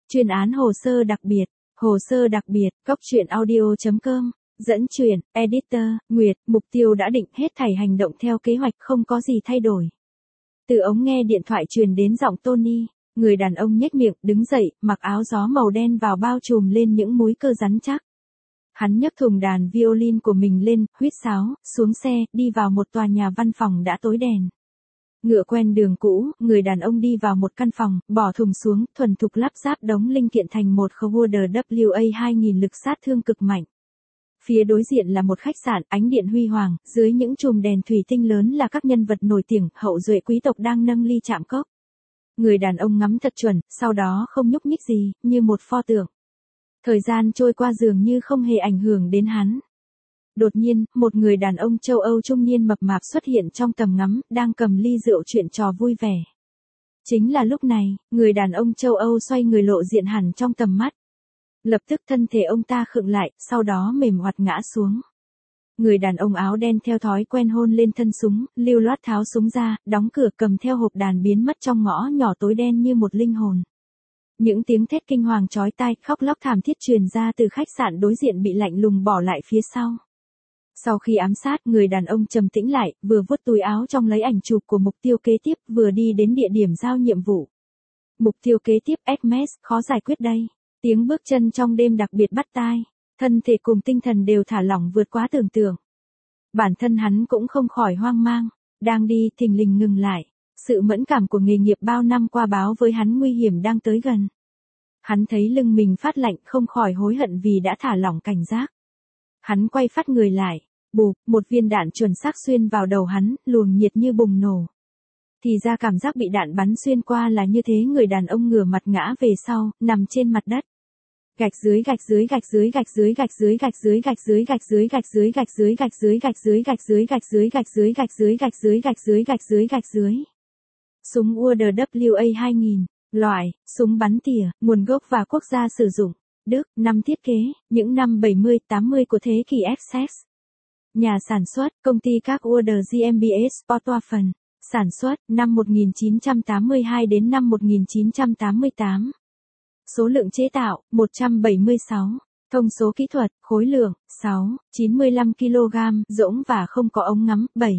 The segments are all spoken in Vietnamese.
Chuyên án hồ sơ đặc biệt, Cốc truyện audio.com, dẫn truyện, editor, Nguyệt, mục tiêu đã định, hết thảy hành động theo kế hoạch, không có gì thay đổi. Từ ống nghe điện thoại truyền đến giọng Tony, người đàn ông nhếch miệng, đứng dậy, mặc áo gió màu đen vào bao trùm lên những múi cơ rắn chắc. Hắn nhấc thùng đàn violin của mình lên, huýt sáo, xuống xe, đi vào một tòa nhà văn phòng đã tối đèn. Ngựa quen đường cũ, người đàn ông đi vào một căn phòng, bỏ thùng xuống, thuần thục lắp ráp đống linh kiện thành một Cowater WA-2000 lực sát thương cực mạnh. Phía đối diện là một khách sạn, ánh điện huy hoàng, dưới những chùm đèn thủy tinh lớn là các nhân vật nổi tiếng, hậu duệ quý tộc đang nâng ly chạm cốc. Người đàn ông ngắm thật chuẩn, sau đó không nhúc nhích gì, như một pho tượng. Thời gian trôi qua dường như không hề ảnh hưởng đến hắn. Đột nhiên, một người đàn ông châu Âu trung niên mập mạp xuất hiện trong tầm ngắm, đang cầm ly rượu chuyện trò vui vẻ. Chính là lúc này, người đàn ông châu Âu xoay người lộ diện hẳn trong tầm mắt. Lập tức thân thể ông ta khựng lại, sau đó mềm oặt ngã xuống. Người đàn ông áo đen theo thói quen hôn lên thân súng, lưu loát tháo súng ra, đóng cửa, cầm theo hộp đàn biến mất trong ngõ nhỏ tối đen như một linh hồn. Những tiếng thét kinh hoàng chói tai, khóc lóc thảm thiết truyền ra từ khách sạn đối diện bị lạnh lùng bỏ lại phía sau. Sau khi ám sát, người đàn ông trầm tĩnh lại, vừa vuốt túi áo trong lấy ảnh chụp của mục tiêu kế tiếp, vừa đi đến địa điểm giao nhiệm vụ. Mục tiêu kế tiếp, Hermes, khó giải quyết đây. Tiếng bước chân trong đêm đặc biệt bắt tai, thân thể cùng tinh thần đều thả lỏng vượt quá tưởng tượng. Bản thân hắn cũng không khỏi hoang mang, đang đi, thình lình ngừng lại. Sự mẫn cảm của nghề nghiệp bao năm qua báo với hắn nguy hiểm đang tới gần. Hắn thấy lưng mình phát lạnh, không khỏi hối hận vì đã thả lỏng cảnh giác. Hắn quay phát người lại, bụp, một viên đạn chuẩn xác xuyên vào đầu hắn, luồng nhiệt như bùng nổ. Thì ra cảm giác bị đạn bắn xuyên qua là như thế. Người đàn ông ngửa mặt ngã về sau, nằm trên mặt đất. Gạch dưới gạch dưới gạch dưới gạch dưới gạch dưới gạch dưới gạch dưới gạch dưới gạch dưới gạch dưới gạch dưới gạch dưới gạch dưới gạch dưới gạch dưới gạch dưới gạch dưới gạch dưới gạch dưới gạch dưới. Súng Uder WA-2000, loại, súng bắn tỉa, nguồn gốc và quốc gia sử dụng, Đức, năm thiết kế, những năm 70-80 của thế kỷ XX. Nhà sản xuất, công ty các Uder GmbH Sportwaffen, sản xuất, năm 1982 đến năm 1988. Số lượng chế tạo, 176. Thông số kỹ thuật, khối lượng, 6, 95 kg, rỗng và không có ống ngắm, 7.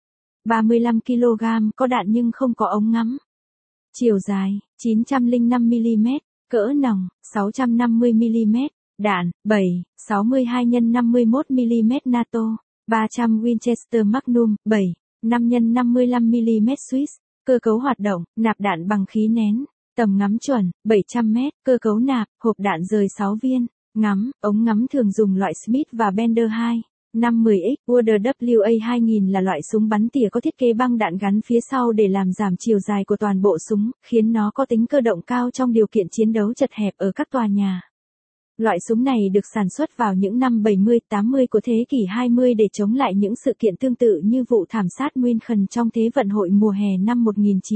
35 kg, có đạn nhưng không có ống ngắm. Chiều dài, 905 mm, cỡ nòng, 650 mm, đạn, 7, 62 x 51 mm NATO, 300 Winchester Magnum, 7, 5 x 55 mm Swiss, cơ cấu hoạt động, nạp đạn bằng khí nén, tầm ngắm chuẩn, 700 m, cơ cấu nạp, hộp đạn rời 6 viên, ngắm, ống ngắm thường dùng loại Smith và Bender 2. 510X, Uder WA-2000 là loại súng bắn tỉa có thiết kế băng đạn gắn phía sau để làm giảm chiều dài của toàn bộ súng, khiến nó có tính cơ động cao trong điều kiện chiến đấu chật hẹp ở các tòa nhà. Loại súng này được sản xuất vào những năm 70-80 của thế kỷ 20 để chống lại những sự kiện tương tự như vụ thảm sát München trong Thế vận hội mùa hè năm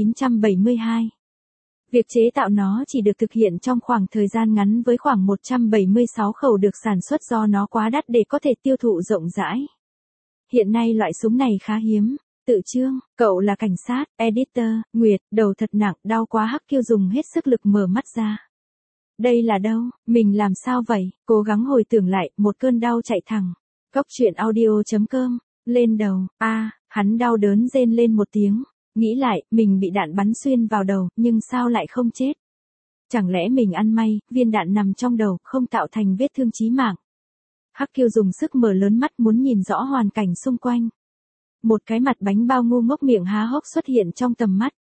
1972. Việc chế tạo nó chỉ được thực hiện trong khoảng thời gian ngắn với khoảng 176 khẩu được sản xuất do nó quá đắt để có thể tiêu thụ rộng rãi. Hiện nay loại súng này khá hiếm. Tự chương, cậu là cảnh sát, editor, Nguyệt, đầu thật nặng, đau quá. Hắc Kiêu dùng hết sức lực mở mắt ra. Đây là đâu, mình làm sao vậy, cố gắng hồi tưởng lại, một cơn đau chạy thẳng. Cốc truyện audio.com, lên đầu, hắn đau đớn rên lên một tiếng. Nghĩ lại, mình bị đạn bắn xuyên vào đầu, nhưng sao lại không chết? Chẳng lẽ mình ăn may, viên đạn nằm trong đầu, không tạo thành vết thương chí mạng? Hắc Kiêu dùng sức mở lớn mắt muốn nhìn rõ hoàn cảnh xung quanh. Một cái mặt bánh bao ngu ngốc miệng há hốc xuất hiện trong tầm mắt.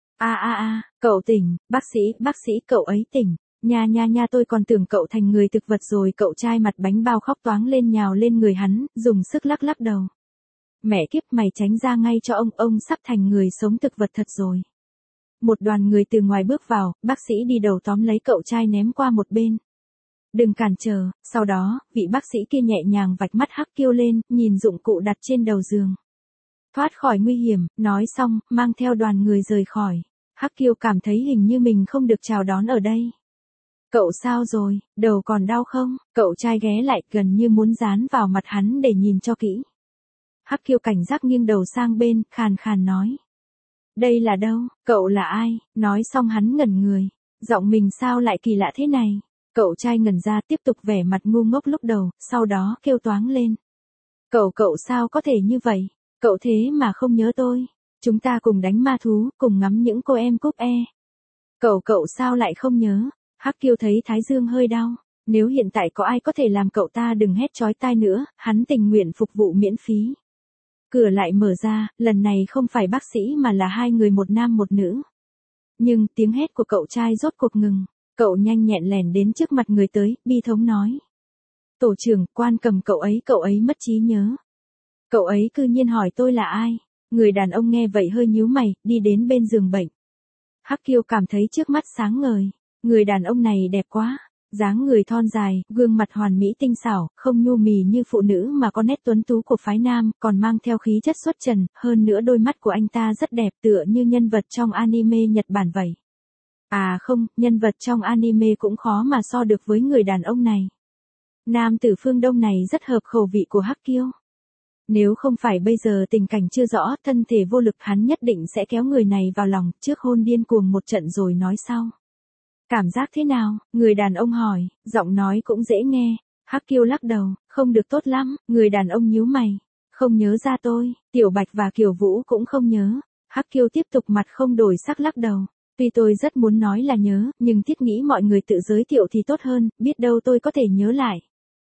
Cậu tỉnh, bác sĩ, cậu ấy tỉnh. Nha, tôi còn tưởng cậu thành người thực vật rồi. Cậu trai mặt bánh bao khóc toáng lên nhào lên người hắn, dùng sức lắc lắc đầu. Mẹ kiếp, mày tránh ra ngay cho ông sắp thành người sống thực vật thật rồi. Một đoàn người từ ngoài bước vào, bác sĩ đi đầu tóm lấy cậu trai ném qua một bên. Đừng cản trở, sau đó, vị bác sĩ kia nhẹ nhàng vạch mắt Hắc Kiêu lên, nhìn dụng cụ đặt trên đầu giường. Thoát khỏi nguy hiểm, nói xong, mang theo đoàn người rời khỏi. Hắc Kiêu cảm thấy hình như mình không được chào đón ở đây. Cậu sao rồi, đầu còn đau không? Cậu trai ghé lại gần như muốn dán vào mặt hắn để nhìn cho kỹ. Hắc Kiêu cảnh giác nghiêng đầu sang bên, khàn khàn nói. Đây là đâu, cậu là ai? Nói xong hắn ngẩn người. Giọng mình sao lại kỳ lạ thế này? Cậu trai ngẩn ra tiếp tục vẻ mặt ngu ngốc lúc đầu, sau đó kêu toáng lên. Cậu sao có thể như vậy? Cậu thế mà không nhớ tôi. Chúng ta cùng đánh ma thú, cùng ngắm những cô em cúp e. Cậu sao lại không nhớ? Hắc Kiêu thấy thái dương hơi đau. Nếu hiện tại có ai có thể làm cậu ta đừng hét chói tai nữa, hắn tình nguyện phục vụ miễn phí. Cửa lại mở ra, lần này không phải bác sĩ mà là hai người một nam một nữ. Nhưng tiếng hét của cậu trai rốt cuộc ngừng. Cậu nhanh nhẹn lèn đến trước mặt người tới, bi thống nói. Tổ trưởng, Quan Cầm cậu ấy mất trí nhớ. Cậu ấy cư nhiên hỏi tôi là ai. Người đàn ông nghe vậy hơi nhíu mày, đi đến bên giường bệnh. Hắc Kiêu cảm thấy trước mắt sáng ngời. Người đàn ông này đẹp quá. Dáng người thon dài, gương mặt hoàn mỹ tinh xảo, không nhu mì như phụ nữ mà có nét tuấn tú của phái nam, còn mang theo khí chất xuất trần, hơn nữa đôi mắt của anh ta rất đẹp tựa như nhân vật trong anime Nhật Bản vậy. À không, nhân vật trong anime cũng khó mà so được với người đàn ông này. Nam tử phương Đông này rất hợp khẩu vị của Hắc Kiêu. Nếu không phải bây giờ tình cảnh chưa rõ, thân thể vô lực hắn nhất định sẽ kéo người này vào lòng, trước hôn điên cuồng một trận rồi nói sau. Cảm giác thế nào? Người đàn ông hỏi, giọng nói cũng dễ nghe. Hắc Kiêu lắc đầu, không được tốt lắm. Người đàn ông nhíu mày, không nhớ ra tôi. Tiểu Bạch và Kiều Vũ cũng không nhớ. Hắc Kiêu tiếp tục mặt không đổi sắc lắc đầu. Tuy tôi rất muốn nói là nhớ, nhưng thiết nghĩ mọi người tự giới thiệu thì tốt hơn, biết đâu tôi có thể nhớ lại.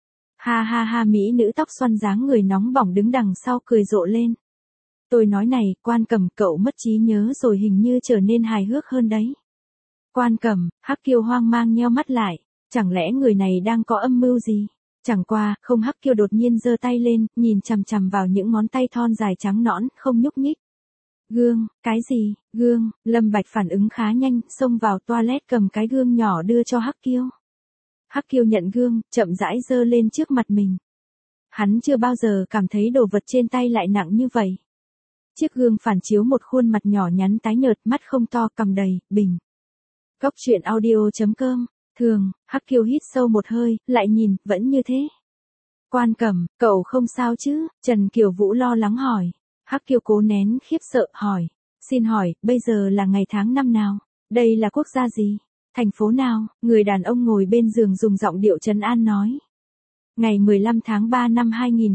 Ha ha ha, mỹ nữ tóc xoăn dáng người nóng bỏng đứng đằng sau cười rộ lên. Tôi nói này, Quan Cầm, cậu mất trí nhớ rồi hình như trở nên hài hước hơn đấy. Quan Cầm, Hắc Kiêu hoang mang nheo mắt lại, chẳng lẽ người này đang có âm mưu gì? Chẳng qua, không. Hắc Kiêu đột nhiên giơ tay lên, nhìn chằm chằm vào những ngón tay thon dài trắng nõn, không nhúc nhích. Gương, cái gì? Gương, Lâm Bạch phản ứng khá nhanh, xông vào toilet cầm cái gương nhỏ đưa cho Hắc Kiêu. Hắc Kiêu nhận gương, chậm rãi giơ lên trước mặt mình. Hắn chưa bao giờ cảm thấy đồ vật trên tay lại nặng như vậy. Chiếc gương phản chiếu một khuôn mặt nhỏ nhắn tái nhợt, mắt không to, cằm đầy, bình. Góc truyện audio.com, thường, Hắc Kiêu hít sâu một hơi, lại nhìn, vẫn như thế. Quan Cầm, cậu không sao chứ? Trần Kiều Vũ lo lắng hỏi. Hắc Kiêu cố nén khiếp sợ, hỏi. Xin hỏi, bây giờ là ngày tháng năm nào? Đây là quốc gia gì? Thành phố nào? Người đàn ông ngồi bên giường dùng giọng điệu trấn an nói. Ngày 15 tháng 3 năm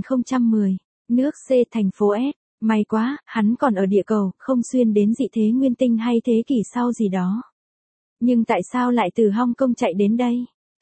2010, nước C, thành phố S. May quá, hắn còn ở địa cầu, không xuyên đến dị thế nguyên tinh hay thế kỷ sau gì đó. Nhưng tại sao lại từ Hong Kong chạy đến đây?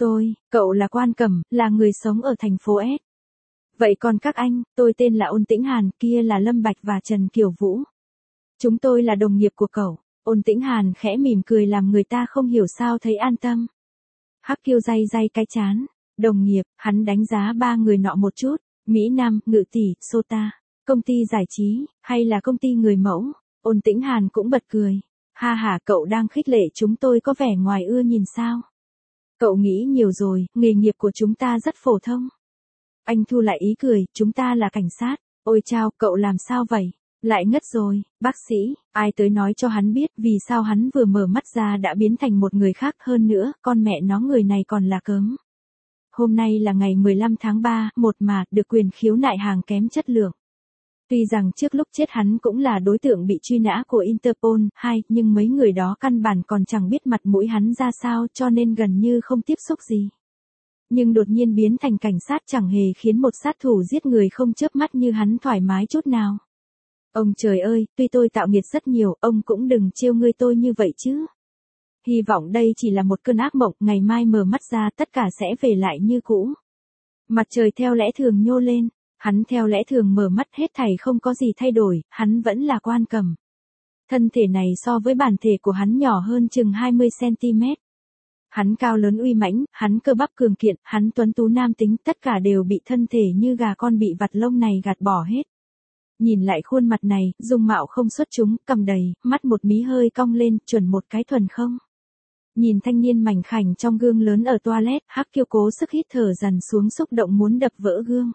Cậu là Quan Cầm, là người sống ở thành phố S. Vậy còn các anh, tôi tên là Ôn Tĩnh Hàn, kia là Lâm Bạch và Trần Kiều Vũ. Chúng tôi là đồng nghiệp của cậu. Ôn Tĩnh Hàn khẽ mỉm cười làm người ta không hiểu sao thấy an tâm. Hắc Kiêu day cái trán. Đồng nghiệp, hắn đánh giá ba người nọ một chút. Mỹ Nam, Ngự Tỷ, Sota. Công ty giải trí, hay là công ty người mẫu? Ôn Tĩnh Hàn cũng bật cười. Ha ha, cậu đang khích lệ chúng tôi có vẻ ngoài ưa nhìn sao? Cậu nghĩ nhiều rồi, nghề nghiệp của chúng ta rất phổ thông. Anh thu lại ý cười, chúng ta là cảnh sát. Ôi chao, cậu làm sao vậy? Lại ngất rồi, bác sĩ, ai tới nói cho hắn biết vì sao hắn vừa mở mắt ra đã biến thành một người khác, hơn nữa, con mẹ nó người này còn là cớm. Hôm nay là ngày 15 tháng 3, một mà, được quyền khiếu nại hàng kém chất lượng. Tuy rằng trước lúc chết hắn cũng là đối tượng bị truy nã của Interpol, nhưng mấy người đó căn bản còn chẳng biết mặt mũi hắn ra sao cho nên gần như không tiếp xúc gì. Nhưng đột nhiên biến thành cảnh sát chẳng hề khiến một sát thủ giết người không chớp mắt như hắn thoải mái chút nào. Ông trời ơi, tuy tôi tạo nghiệt rất nhiều, ông cũng đừng trêu ngươi tôi như vậy chứ. Hy vọng đây chỉ là một cơn ác mộng, ngày mai mở mắt ra tất cả sẽ về lại như cũ. Mặt trời theo lẽ thường nhô lên, hắn theo lẽ thường mở mắt hết thảy không có gì thay đổi, hắn vẫn là Quan Cầm. Thân thể này so với bản thể của hắn nhỏ hơn chừng 20cm. Hắn cao lớn uy mãnh, hắn cơ bắp cường kiện, hắn tuấn tú nam tính, tất cả đều bị thân thể như gà con bị vặt lông này gạt bỏ hết. Nhìn lại khuôn mặt này, dung mạo không xuất chúng, cằm đầy, mắt một mí hơi cong lên, chuẩn một cái thuần không. Nhìn thanh niên mảnh khảnh trong gương lớn ở toilet, Hắc Kiêu cố sức hít thở dần xuống, xúc động muốn đập vỡ gương.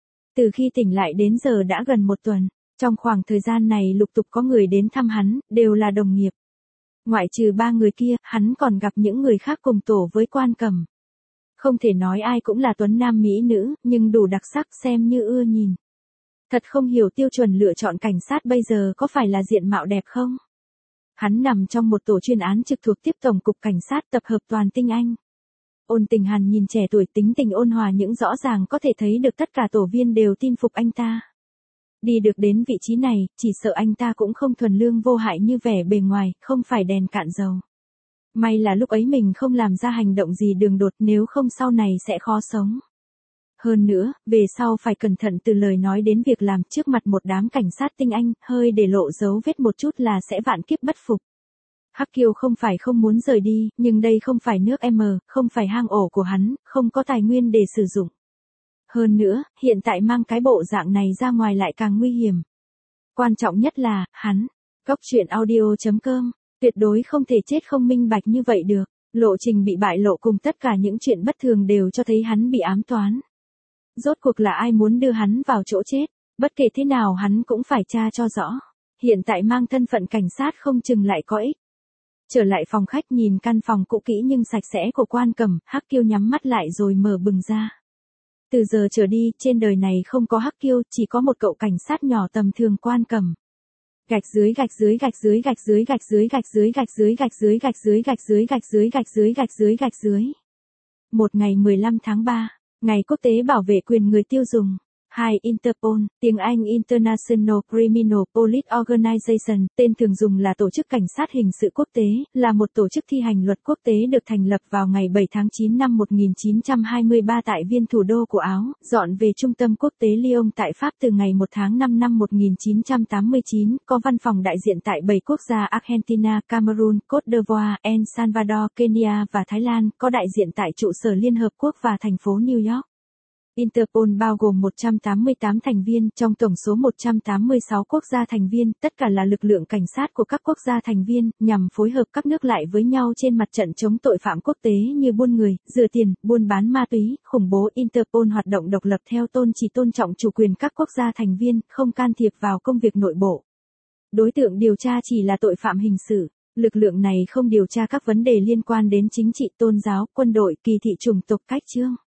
Từ khi tỉnh lại đến giờ đã gần một tuần, trong khoảng thời gian này lục tục có người đến thăm hắn, đều là đồng nghiệp. Ngoại trừ ba người kia, hắn còn gặp những người khác cùng tổ với Quan Cầm. Không thể nói ai cũng là tuấn nam mỹ nữ, nhưng đủ đặc sắc xem như ưa nhìn. Thật không hiểu tiêu chuẩn lựa chọn cảnh sát bây giờ có phải là diện mạo đẹp không? Hắn nằm trong một tổ chuyên án trực thuộc tiếp tổng cục cảnh sát tập hợp toàn tinh anh. Ôn Tình Hàn nhìn trẻ tuổi tính tình ôn hòa nhưng rõ ràng có thể thấy được tất cả tổ viên đều tin phục anh ta. Đi được đến vị trí này, chỉ sợ anh ta cũng không thuần lương vô hại như vẻ bề ngoài, không phải đèn cạn dầu. May là lúc ấy mình không làm ra hành động gì đường đột, nếu không sau này sẽ khó sống. Hơn nữa, về sau phải cẩn thận từ lời nói đến việc làm, trước mặt một đám cảnh sát tinh anh, hơi để lộ dấu vết một chút là sẽ vạn kiếp bất phục. Hắc Kiêu không phải không muốn rời đi, nhưng đây không phải nước M, không phải hang ổ của hắn, không có tài nguyên để sử dụng. Hơn nữa, hiện tại mang cái bộ dạng này ra ngoài lại càng nguy hiểm. Quan trọng nhất là, hắn, Cóc Truyện Audio.com, tuyệt đối không thể chết không minh bạch như vậy được. Lộ trình bị bại lộ cùng tất cả những chuyện bất thường đều cho thấy hắn bị ám toán. Rốt cuộc là ai muốn đưa hắn vào chỗ chết, bất kể thế nào hắn cũng phải tra cho rõ. Hiện tại mang thân phận cảnh sát không chừng lại có ích. Trở lại phòng khách nhìn căn phòng cũ kỹ nhưng sạch sẽ của Quan Cẩm, Hắc Kiêu nhắm mắt lại rồi mở bừng ra. Từ giờ trở đi, trên đời này không có Hắc Kiêu, chỉ có một cậu cảnh sát nhỏ tầm thường Quan Cẩm. Gạch dưới gạch dưới gạch dưới gạch dưới gạch dưới gạch dưới gạch dưới gạch dưới gạch dưới gạch dưới gạch dưới gạch dưới gạch dưới gạch dưới. Một ngày 15 tháng 3, Ngày Quốc tế Bảo vệ quyền người tiêu dùng. 2. Interpol, tiếng Anh International Criminal Police Organization, tên thường dùng là Tổ chức Cảnh sát Hình sự Quốc tế, là một tổ chức thi hành luật quốc tế được thành lập vào ngày 7 tháng 9 năm 1923 tại Viên, thủ đô của Áo, dọn về trung tâm quốc tế Lyon tại Pháp từ ngày 1 tháng 5 năm 1989, có văn phòng đại diện tại 7 quốc gia Argentina, Cameroon, Côte d'Ivoire, El Salvador, Kenya và Thái Lan, có đại diện tại trụ sở Liên Hợp Quốc và thành phố New York. Interpol bao gồm 188 thành viên, trong tổng số 186 quốc gia thành viên, tất cả là lực lượng cảnh sát của các quốc gia thành viên, nhằm phối hợp các nước lại với nhau trên mặt trận chống tội phạm quốc tế như buôn người, rửa tiền, buôn bán ma túy, khủng bố. Interpol hoạt động độc lập theo tôn chỉ tôn trọng chủ quyền các quốc gia thành viên, không can thiệp vào công việc nội bộ. Đối tượng điều tra chỉ là tội phạm hình sự. Lực lượng này không điều tra các vấn đề liên quan đến chính trị, tôn giáo, quân đội, kỳ thị chủng tộc, cách chương.